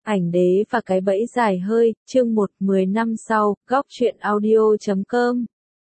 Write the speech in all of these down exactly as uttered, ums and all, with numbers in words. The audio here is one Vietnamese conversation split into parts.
Ảnh đế và cái bẫy dài hơi, chương một, mười năm sau, góc truyện audio chấm com.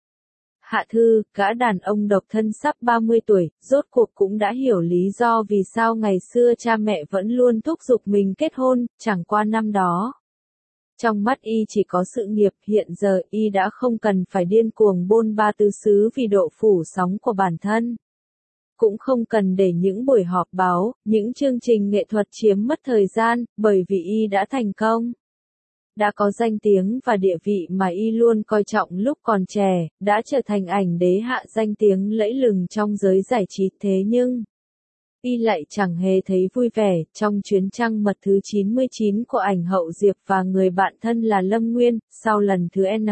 Hạ Thư, gã đàn ông độc thân sắp ba mươi tuổi, rốt cuộc cũng đã hiểu lý do vì sao ngày xưa cha mẹ vẫn luôn thúc giục mình kết hôn, chẳng qua năm đó. Trong mắt y chỉ có sự nghiệp, hiện giờ y đã không cần phải điên cuồng bôn ba tứ xứ vì độ phủ sóng của bản thân. Cũng không cần để những buổi họp báo, những chương trình nghệ thuật chiếm mất thời gian, bởi vì y đã thành công. Đã có danh tiếng và địa vị mà y luôn coi trọng lúc còn trẻ, đã trở thành ảnh đế hạ danh tiếng lẫy lừng trong giới giải trí, thế nhưng y lại chẳng hề thấy vui vẻ. Trong chuyến trăng mật thứ chín mươi chín của ảnh hậu Diệp và người bạn thân là Lâm Nguyên, sau lần thứ N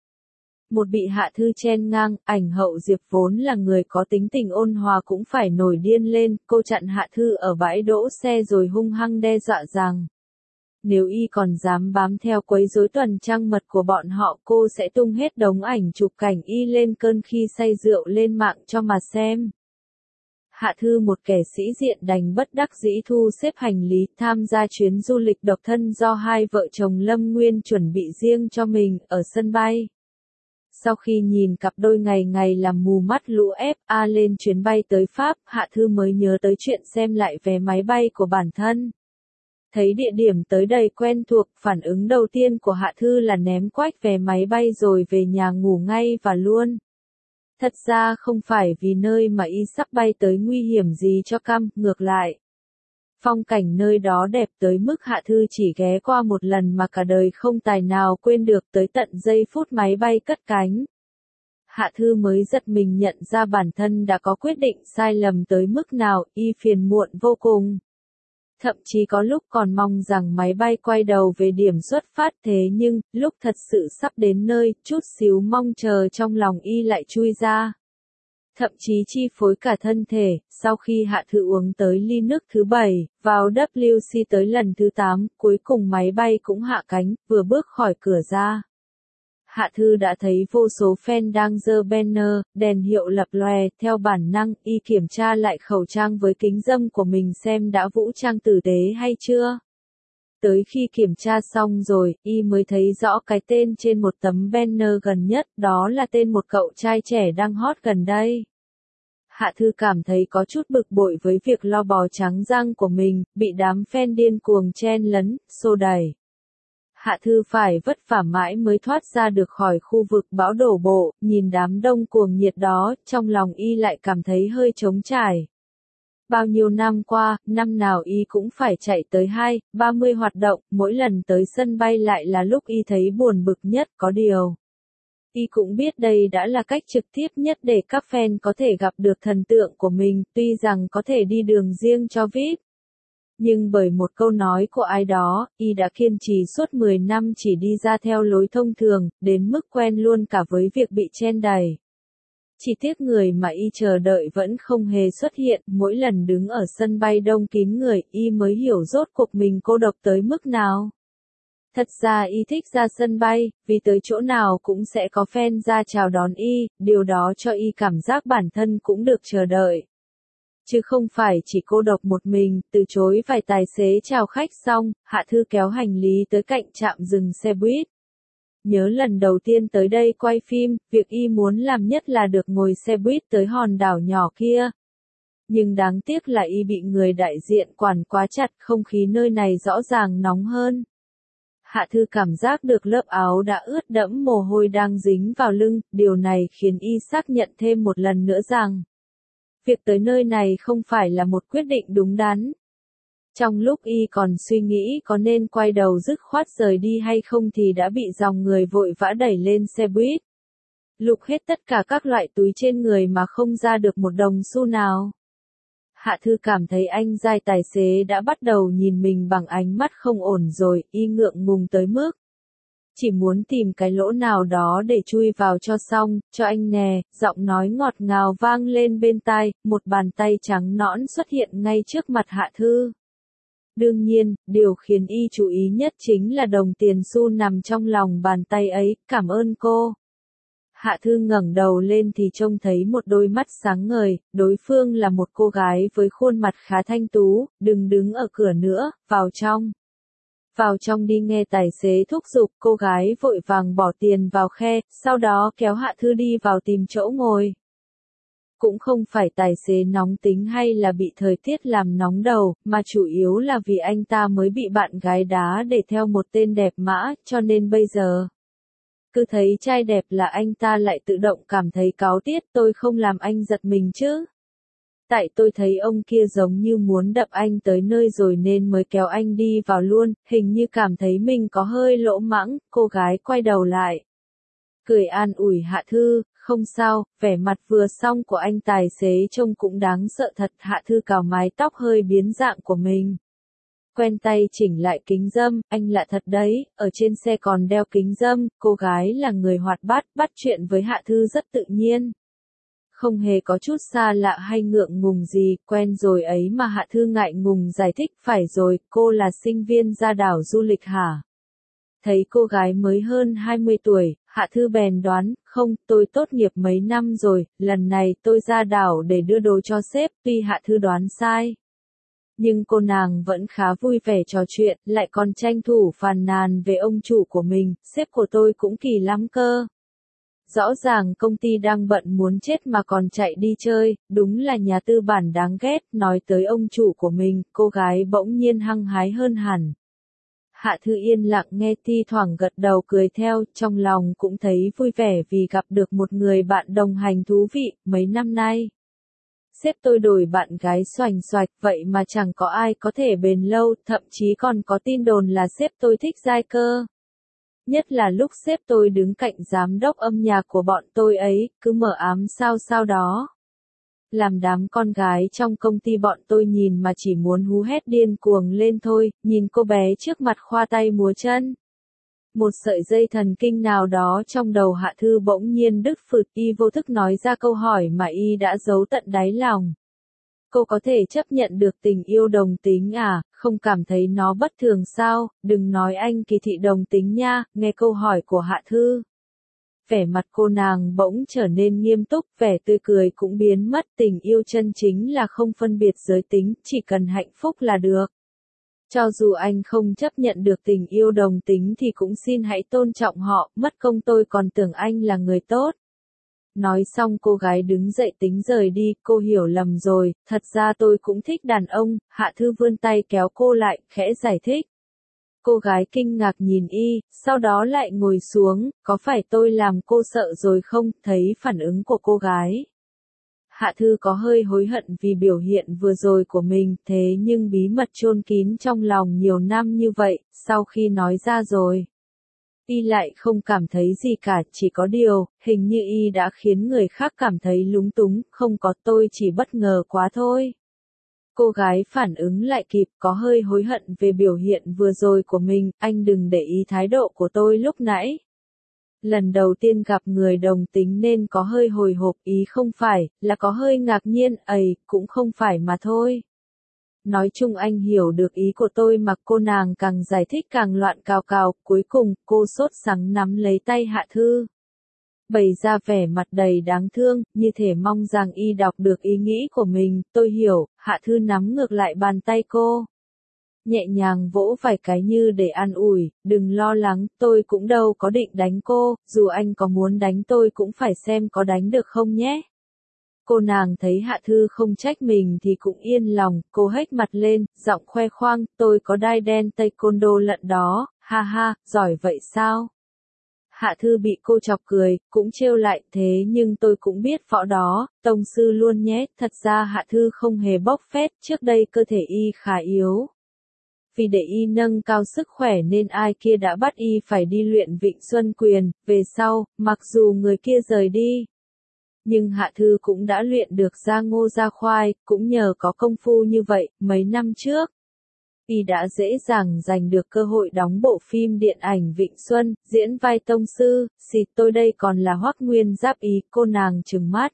một bị Hạ Thư chen ngang, ảnh hậu Diệp vốn là người có tính tình ôn hòa cũng phải nổi điên lên, cô chặn Hạ Thư ở bãi đỗ xe rồi hung hăng đe dọa rằng nếu y còn dám bám theo quấy rối tuần trăng mật của bọn họ, cô sẽ tung hết đống ảnh chụp cảnh y lên cơn khi say rượu lên mạng cho mà xem. Hạ Thư, một kẻ sĩ diện, đành bất đắc dĩ thu xếp hành lý tham gia chuyến du lịch độc thân do hai vợ chồng Lâm Nguyên chuẩn bị riêng cho mình ở sân bay. Sau khi nhìn cặp đôi ngày ngày làm mù mắt lũ ép a lên chuyến bay tới Pháp, Hạ Thư mới nhớ tới chuyện xem lại vé máy bay của bản thân. Thấy địa điểm tới đầy quen thuộc, phản ứng đầu tiên của Hạ Thư là ném quách vé máy bay rồi về nhà ngủ ngay và luôn. Thật ra không phải vì nơi mà y sắp bay tới nguy hiểm gì cho cam, ngược lại. Phong cảnh nơi đó đẹp tới mức Hạ Thư chỉ ghé qua một lần mà cả đời không tài nào quên được, tới tận giây phút máy bay cất cánh. Hạ Thư mới giật mình nhận ra bản thân đã có quyết định sai lầm tới mức nào, y phiền muộn vô cùng. Thậm chí có lúc còn mong rằng máy bay quay đầu về điểm xuất phát, thế nhưng, lúc thật sự sắp đến nơi, chút xíu mong chờ trong lòng y lại chui ra. Thậm chí chi phối cả thân thể. Sau khi Hạ Thư uống tới ly nước thứ bảy, vào W C tới lần thứ tám, cuối cùng máy bay cũng hạ cánh, vừa bước khỏi cửa ra. Hạ Thư đã thấy vô số fan đang giơ banner, đèn hiệu lập lòe, theo bản năng, y kiểm tra lại khẩu trang với kính râm của mình xem đã vũ trang tử tế hay chưa. Tới khi kiểm tra xong rồi, y mới thấy rõ cái tên trên một tấm banner gần nhất, đó là tên một cậu trai trẻ đang hot gần đây. Hạ Thư cảm thấy có chút bực bội với việc lo bò trắng răng của mình, bị đám fan điên cuồng chen lấn, xô đẩy. Hạ Thư phải vất vả mãi mới thoát ra được khỏi khu vực bão đổ bộ, nhìn đám đông cuồng nhiệt đó, trong lòng y lại cảm thấy hơi trống trải. Bao nhiêu năm qua, năm nào y cũng phải chạy tới hai, ba mươi hoạt động, mỗi lần tới sân bay lại là lúc y thấy buồn bực nhất, có điều. Y cũng biết đây đã là cách trực tiếp nhất để các fan có thể gặp được thần tượng của mình, tuy rằng có thể đi đường riêng cho vi ai pi. Nhưng bởi một câu nói của ai đó, y đã kiên trì suốt mười năm chỉ đi ra theo lối thông thường, đến mức quen luôn cả với việc bị chen đầy. Chỉ tiếc người mà y chờ đợi vẫn không hề xuất hiện, mỗi lần đứng ở sân bay đông kín người, y mới hiểu rốt cuộc mình cô độc tới mức nào. Thật ra y thích ra sân bay, vì tới chỗ nào cũng sẽ có fan ra chào đón y, điều đó cho y cảm giác bản thân cũng được chờ đợi. Chứ không phải chỉ cô độc một mình. Từ chối vài tài xế chào khách xong, Hạ Thư kéo hành lý tới cạnh trạm dừng xe buýt. Nhớ lần đầu tiên tới đây quay phim, việc y muốn làm nhất là được ngồi xe buýt tới hòn đảo nhỏ kia. Nhưng đáng tiếc là y bị người đại diện quản quá chặt, không khí nơi này rõ ràng nóng hơn. Hạ Thư cảm giác được lớp áo đã ướt đẫm mồ hôi đang dính vào lưng, điều này khiến y xác nhận thêm một lần nữa rằng việc tới nơi này không phải là một quyết định đúng đắn. Trong lúc y còn suy nghĩ có nên quay đầu dứt khoát rời đi hay không thì đã bị dòng người vội vã đẩy lên xe buýt. Lục hết tất cả các loại túi trên người mà không ra được một đồng xu nào. Hạ Thư cảm thấy anh giai tài xế đã bắt đầu nhìn mình bằng ánh mắt không ổn rồi, y ngượng ngùng tới mức chỉ muốn tìm cái lỗ nào đó để chui vào cho xong, cho anh nè, giọng nói ngọt ngào vang lên bên tai, một bàn tay trắng nõn xuất hiện ngay trước mặt Hạ Thư. Đương nhiên, điều khiến y chú ý nhất chính là đồng tiền xu nằm trong lòng bàn tay ấy, cảm ơn cô. Hạ Thư ngẩng đầu lên thì trông thấy một đôi mắt sáng ngời, đối phương là một cô gái với khuôn mặt khá thanh tú, đừng đứng ở cửa nữa, vào trong. Vào trong đi nghe tài xế thúc giục, cô gái vội vàng bỏ tiền vào khe, sau đó kéo Hạ Thư đi vào tìm chỗ ngồi. Cũng không phải tài xế nóng tính hay là bị thời tiết làm nóng đầu, mà chủ yếu là vì anh ta mới bị bạn gái đá để theo một tên đẹp mã, cho nên bây giờ cứ thấy trai đẹp là anh ta lại tự động cảm thấy cáu tiết, tôi không làm anh giật mình chứ. Tại tôi thấy ông kia giống như muốn đập anh tới nơi rồi nên mới kéo anh đi vào luôn, hình như cảm thấy mình có hơi lỗ mãng, cô gái quay đầu lại. Cười an ủi Hạ Thư, không sao, vẻ mặt vừa xong của anh tài xế trông cũng đáng sợ thật. Hạ Thư cào mái tóc hơi biến dạng của mình. Quen tay chỉnh lại kính râm, anh lạ thật đấy, ở trên xe còn đeo kính râm, cô gái là người hoạt bát, bắt chuyện với Hạ Thư rất tự nhiên. Không hề có chút xa lạ hay ngượng ngùng gì, quen rồi ấy mà. Hạ Thư ngại ngùng giải thích, phải rồi, cô là sinh viên ra đảo du lịch hả? Thấy cô gái mới hơn hai mươi tuổi, Hạ Thư bèn đoán, không, tôi tốt nghiệp mấy năm rồi, lần này tôi ra đảo để đưa đồ cho sếp. Tuy Hạ Thư đoán sai, nhưng cô nàng vẫn khá vui vẻ trò chuyện, lại còn tranh thủ phàn nàn về ông chủ của mình, sếp của tôi cũng kỳ lắm cơ. Rõ ràng công ty đang bận muốn chết mà còn chạy đi chơi, đúng là nhà tư bản đáng ghét. Nói tới ông chủ của mình, cô gái bỗng nhiên hăng hái hơn hẳn. Hạ Thư yên lặng nghe, thi thoảng gật đầu cười theo, trong lòng cũng thấy vui vẻ vì gặp được một người bạn đồng hành thú vị. Mấy năm nay, sếp tôi đổi bạn gái xoành xoạch, vậy mà chẳng có ai có thể bền lâu, thậm chí còn có tin đồn là sếp tôi thích giai cơ. Nhất là lúc sếp tôi đứng cạnh giám đốc âm nhạc của bọn tôi ấy, cứ mở ám sao sao đó. Làm đám con gái trong công ty bọn tôi nhìn mà chỉ muốn hú hét điên cuồng lên thôi, nhìn cô bé trước mặt khoa tay múa chân. Một sợi dây thần kinh nào đó trong đầu Hạ Thư bỗng nhiên đứt phụt, y vô thức nói ra câu hỏi mà y đã giấu tận đáy lòng. Cô có thể chấp nhận được tình yêu đồng tính à, không cảm thấy nó bất thường sao? Đừng nói anh kỳ thị đồng tính nha. Nghe câu hỏi của Hạ Thư, vẻ mặt cô nàng bỗng trở nên nghiêm túc, vẻ tươi cười cũng biến mất. Tình yêu chân chính là không phân biệt giới tính, chỉ cần hạnh phúc là được. Cho dù anh không chấp nhận được tình yêu đồng tính thì cũng xin hãy tôn trọng họ, mất công tôi còn tưởng anh là người tốt. Nói xong cô gái đứng dậy tính rời đi, cô hiểu lầm rồi, thật ra tôi cũng thích đàn ông. Hạ Thư vươn tay kéo cô lại, khẽ giải thích. Cô gái kinh ngạc nhìn y, sau đó lại ngồi xuống, có phải tôi làm cô sợ rồi không? Thấy phản ứng của cô gái, Hạ Thư có hơi hối hận vì biểu hiện vừa rồi của mình, thế nhưng bí mật chôn kín trong lòng nhiều năm như vậy, sau khi nói ra rồi, y lại không cảm thấy gì cả, chỉ có điều, hình như y đã khiến người khác cảm thấy lúng túng. Không có, tôi chỉ bất ngờ quá thôi. Cô gái phản ứng lại kịp, có hơi hối hận về biểu hiện vừa rồi của mình, anh đừng để ý thái độ của tôi lúc nãy. Lần đầu tiên gặp người đồng tính nên có hơi hồi hộp, ý không phải, là có hơi ngạc nhiên, ấy, cũng không phải mà thôi. Nói chung anh hiểu được ý của tôi mà. Cô nàng càng giải thích càng loạn cào cào, cuối cùng, cô sốt sắng nắm lấy tay Hạ Thư, bày ra vẻ mặt đầy đáng thương, như thể mong rằng y đọc được ý nghĩ của mình. Tôi hiểu. Hạ Thư nắm ngược lại bàn tay cô, nhẹ nhàng vỗ vài cái như để an ủi, đừng lo lắng, tôi cũng đâu có định đánh cô, dù anh có muốn đánh tôi cũng phải xem có đánh được không nhé. Cô nàng thấy Hạ Thư không trách mình thì cũng yên lòng, cô hếch mặt lên, giọng khoe khoang, tôi có đai đen taekwondo lận đó, ha ha, giỏi vậy sao? Hạ Thư bị cô chọc cười, cũng trêu lại, thế nhưng tôi cũng biết võ đó, tông sư luôn nhé. Thật ra Hạ Thư không hề bốc phét, trước đây cơ thể y khá yếu. Vì để y nâng cao sức khỏe nên ai kia đã bắt y phải đi luyện Vịnh Xuân Quyền. Về sau, mặc dù người kia rời đi, nhưng Hạ Thư cũng đã luyện được ra ngô ra khoai. Cũng nhờ có công phu như vậy, mấy năm trước, y đã dễ dàng giành được cơ hội đóng bộ phim điện ảnh Vịnh Xuân, diễn vai tông sư. Xịt, tôi đây còn là Hoắc Nguyên Giáp. Ý, cô nàng trừng mắt,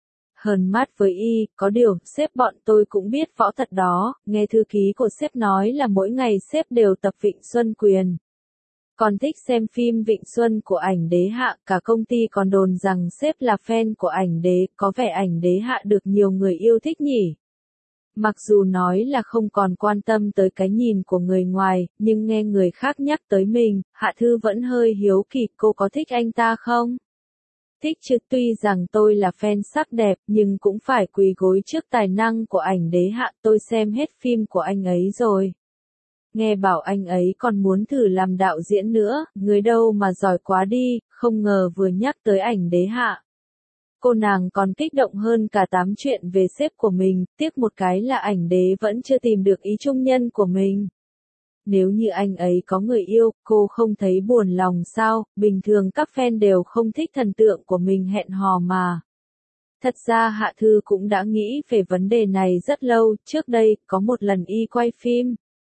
hờn mắt với y, có điều, sếp bọn tôi cũng biết võ thật đó, nghe thư ký của sếp nói là mỗi ngày sếp đều tập Vịnh Xuân Quyền. Còn thích xem phim Vịnh Xuân của Ảnh Đế Hạ, cả công ty còn đồn rằng sếp là fan của Ảnh Đế, có vẻ Ảnh Đế Hạ được nhiều người yêu thích nhỉ. Mặc dù nói là không còn quan tâm tới cái nhìn của người ngoài, nhưng nghe người khác nhắc tới mình, Hạ Thư vẫn hơi hiếu kỳ cô có thích anh ta không? Thích chứ, tuy rằng tôi là fan sắc đẹp nhưng cũng phải quỳ gối trước tài năng của ảnh đế Hạ, tôi xem hết phim của anh ấy rồi. Nghe bảo anh ấy còn muốn thử làm đạo diễn nữa, người đâu mà giỏi quá đi, không ngờ vừa nhắc tới ảnh đế Hạ. Cô nàng còn kích động hơn cả tám chuyện về sếp của mình, tiếc một cái là ảnh đế vẫn chưa tìm được ý trung nhân của mình. Nếu như anh ấy có người yêu, cô không thấy buồn lòng sao, bình thường các fan đều không thích thần tượng của mình hẹn hò mà. Thật ra Hạ Thư cũng đã nghĩ về vấn đề này rất lâu, trước đây, có một lần y quay phim.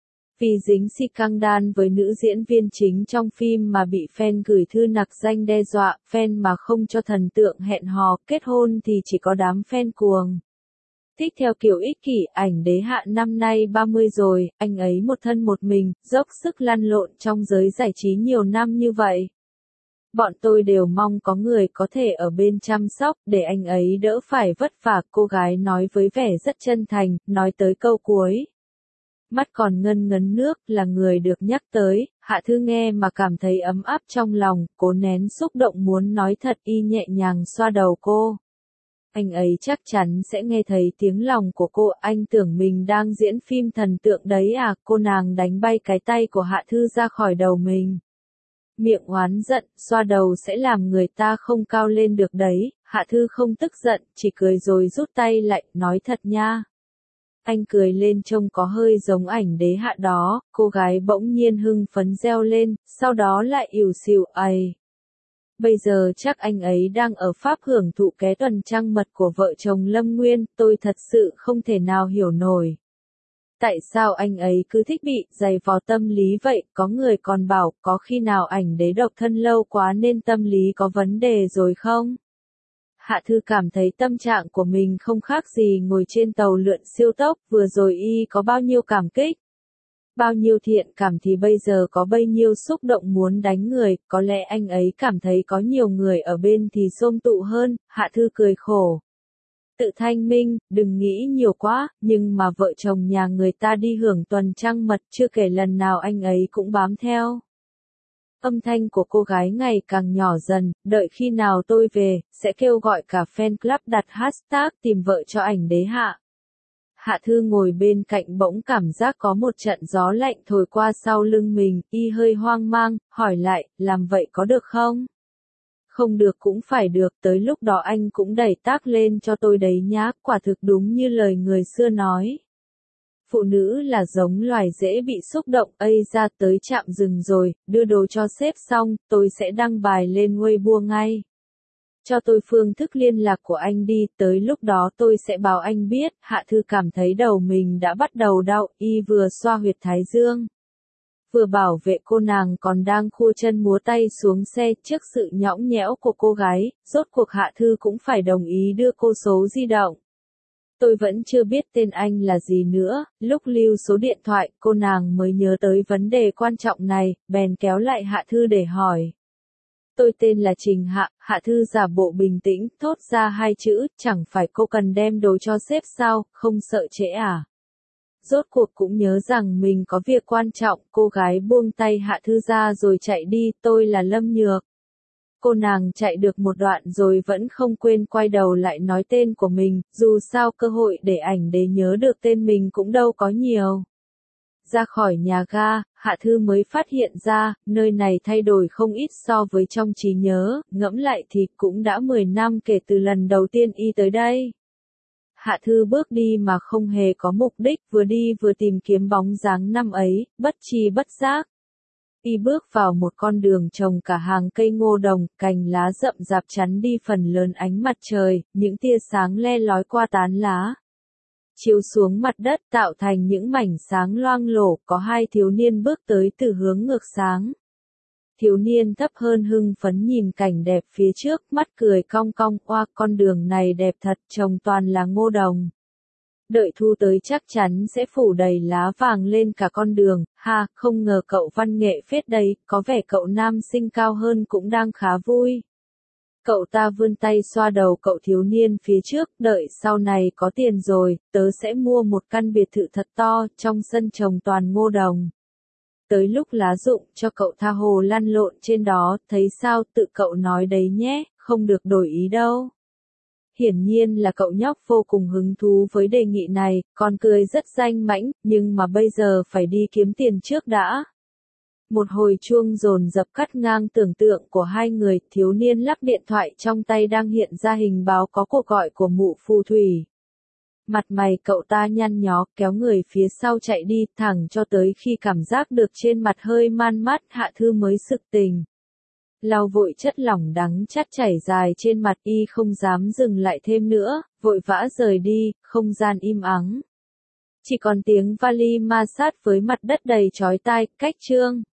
Vì dính scandal với nữ diễn viên chính trong phim mà bị fan gửi thư nặc danh đe dọa, fan mà không cho thần tượng hẹn hò, kết hôn thì chỉ có đám fan cuồng. Thích theo kiểu ích kỷ, ảnh đế Hạ năm nay ba mươi rồi, anh ấy một thân một mình, dốc sức lăn lộn trong giới giải trí nhiều năm như vậy. Bọn tôi đều mong có người có thể ở bên chăm sóc, để anh ấy đỡ phải vất vả, cô gái nói với vẻ rất chân thành, nói tới câu cuối. Mắt còn ngân ngấn nước, là người được nhắc tới, Hạ Thư nghe mà cảm thấy ấm áp trong lòng, cố nén xúc động muốn nói thật, y nhẹ nhàng xoa đầu cô. Anh ấy chắc chắn sẽ nghe thấy tiếng lòng của cô, anh tưởng mình đang diễn phim thần tượng đấy à, cô nàng đánh bay cái tay của Hạ Thư ra khỏi đầu mình. Miệng oán giận, xoa đầu sẽ làm người ta không cao lên được đấy, Hạ Thư không tức giận, chỉ cười rồi rút tay lại, nói thật nha. Anh cười lên trông có hơi giống ảnh đế Hạ đó, cô gái bỗng nhiên hưng phấn reo lên, sau đó lại ỉu xìu, ầy. Bây giờ chắc anh ấy đang ở Pháp hưởng thụ ké tuần trăng mật của vợ chồng Lâm Nguyên, tôi thật sự không thể nào hiểu nổi. Tại sao anh ấy cứ thích bị giày vò tâm lý vậy, có người còn bảo có khi nào ảnh đế độc thân lâu quá nên tâm lý có vấn đề rồi không? Hạ Thư cảm thấy tâm trạng của mình không khác gì ngồi trên tàu lượn siêu tốc, vừa rồi y có bao nhiêu cảm kích. Bao nhiêu thiện cảm thì bây giờ có bấy nhiêu xúc động muốn đánh người, có lẽ anh ấy cảm thấy có nhiều người ở bên thì xôm tụ hơn, Hạ Thư cười khổ. Tự thanh minh, đừng nghĩ nhiều quá, nhưng mà vợ chồng nhà người ta đi hưởng tuần trăng mật chưa kể lần nào anh ấy cũng bám theo. Âm thanh của cô gái ngày càng nhỏ dần, đợi khi nào tôi về, sẽ kêu gọi cả fan club đặt hashtag tìm vợ cho ảnh đế Hạ. Hạ Thư ngồi bên cạnh bỗng cảm giác có một trận gió lạnh thổi qua sau lưng mình, y hơi hoang mang, hỏi lại, làm vậy có được không? Không được cũng phải được, tới lúc đó anh cũng đẩy tác lên cho tôi đấy nhá, quả thực đúng như lời người xưa nói. Phụ nữ là giống loài dễ bị xúc động, ây ra tới trạm dừng rồi, đưa đồ cho sếp xong, tôi sẽ đăng bài lên Weibo ngay. Cho tôi phương thức liên lạc của anh đi, tới lúc đó tôi sẽ báo anh biết. Hạ Thư cảm thấy đầu mình đã bắt đầu đau, y vừa xoa huyệt thái dương. Vừa bảo vệ cô nàng còn đang khua chân múa tay xuống xe, trước sự nhõng nhẽo của cô gái, rốt cuộc Hạ Thư cũng phải đồng ý đưa cô số di động. Tôi vẫn chưa biết tên anh là gì nữa, lúc lưu số điện thoại, cô nàng mới nhớ tới vấn đề quan trọng này, bèn kéo lại Hạ Thư để hỏi. Tôi tên là Trình Hạ, Hạ Thư giả bộ bình tĩnh, thốt ra hai chữ, chẳng phải cô cần đem đồ cho sếp sao, không sợ trễ à? Rốt cuộc cũng nhớ rằng mình có việc quan trọng, cô gái buông tay Hạ Thư ra rồi chạy đi, tôi là Lâm Nhược. Cô nàng chạy được một đoạn rồi vẫn không quên quay đầu lại nói tên của mình, dù sao cơ hội để ảnh đế nhớ được tên mình cũng đâu có nhiều. Ra khỏi nhà ga, Hạ Thư mới phát hiện ra, nơi này thay đổi không ít so với trong trí nhớ, ngẫm lại thì cũng đã mười năm kể từ lần đầu tiên y tới đây. Hạ Thư bước đi mà không hề có mục đích, vừa đi vừa tìm kiếm bóng dáng năm ấy, bất tri bất giác. Y bước vào một con đường trồng cả hàng cây ngô đồng, cành lá rậm rạp chắn đi phần lớn ánh mặt trời, những tia sáng le lói qua tán lá. Chiếu xuống mặt đất tạo thành những mảnh sáng loang lổ, có hai thiếu niên bước tới từ hướng ngược sáng. Thiếu niên thấp hơn hưng phấn nhìn cảnh đẹp phía trước, mắt cười cong cong, oa, con đường này đẹp thật, trồng toàn là ngô đồng. Đợi thu tới chắc chắn sẽ phủ đầy lá vàng lên cả con đường, ha, không ngờ cậu văn nghệ phết đấy, có vẻ cậu nam sinh cao hơn cũng đang khá vui. Cậu ta vươn tay xoa đầu cậu thiếu niên phía trước, đợi sau này có tiền rồi, tớ sẽ mua một căn biệt thự thật to, trong sân trồng toàn ngô đồng. Tới lúc lá rụng cho cậu tha hồ lăn lộn trên đó, thấy sao, tự cậu nói đấy nhé, không được đổi ý đâu. Hiển nhiên là cậu nhóc vô cùng hứng thú với đề nghị này, còn cười rất danh mãnh, nhưng mà bây giờ phải đi kiếm tiền trước đã. Một hồi chuông dồn dập cắt ngang tưởng tượng của hai người, thiếu niên lắp điện thoại trong tay đang hiện ra hình báo có cuộc gọi của mụ phù thủy. Mặt mày cậu ta nhăn nhó, kéo người phía sau chạy đi, thẳng cho tới khi cảm giác được trên mặt hơi man mát, Hạ Thư mới sực tỉnh. Lau vội chất lỏng đắng chát chảy dài trên mặt, y không dám dừng lại thêm nữa, vội vã rời đi, không gian im ắng. Chỉ còn tiếng vali ma sát với mặt đất đầy chói tai, cách chương.